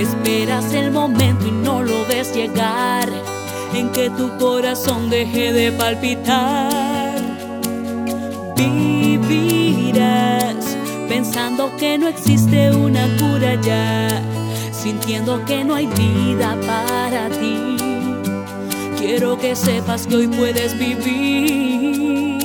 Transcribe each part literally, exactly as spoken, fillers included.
Esperas el momento y no lo ves llegar, en que tu corazón deje de palpitar. Vivirás pensando que no existe una cura ya, sintiendo que no hay vida para ti. Quiero que sepas que hoy puedes vivir.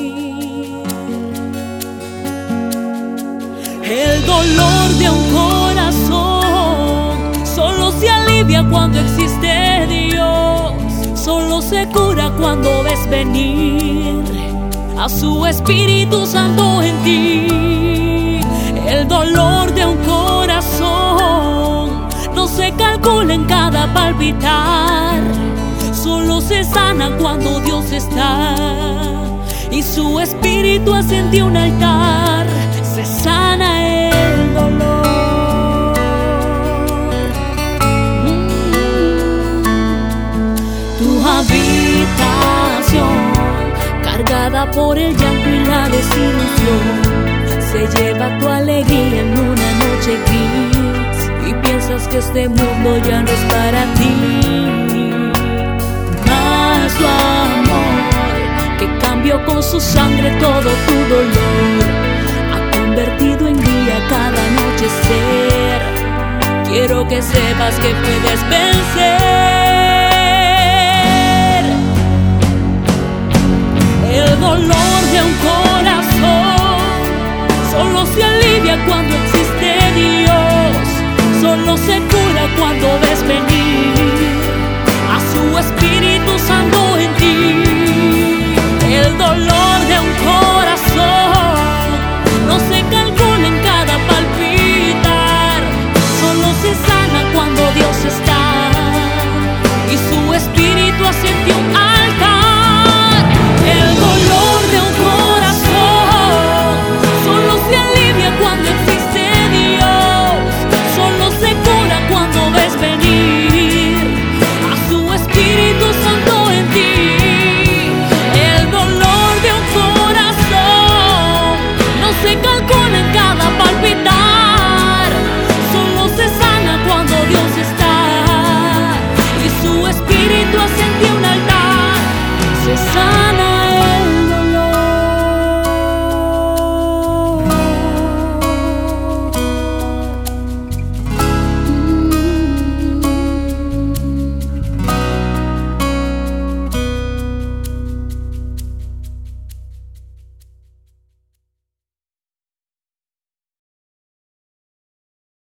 El dolor de un corazón solo se alivia cuando existe Dios. Solo se cura cuando ves venir a su Espíritu Santo en ti. El dolor de un corazón no se calcula en cada palpitar. Solo se sana cuando Dios está y su Espíritu ascendió un altar. Se sana el dolor. mm. Tu habitación, cargada por el llanto y la desilusión, se lleva tu alegría en una noche gris y piensas que este mundo ya no es para ti. Mas tu amor, que cambió con su sangre todo tu dolor, convertido en día cada anochecer. Quiero que sepas que puedes vencer el dolor de un corazón.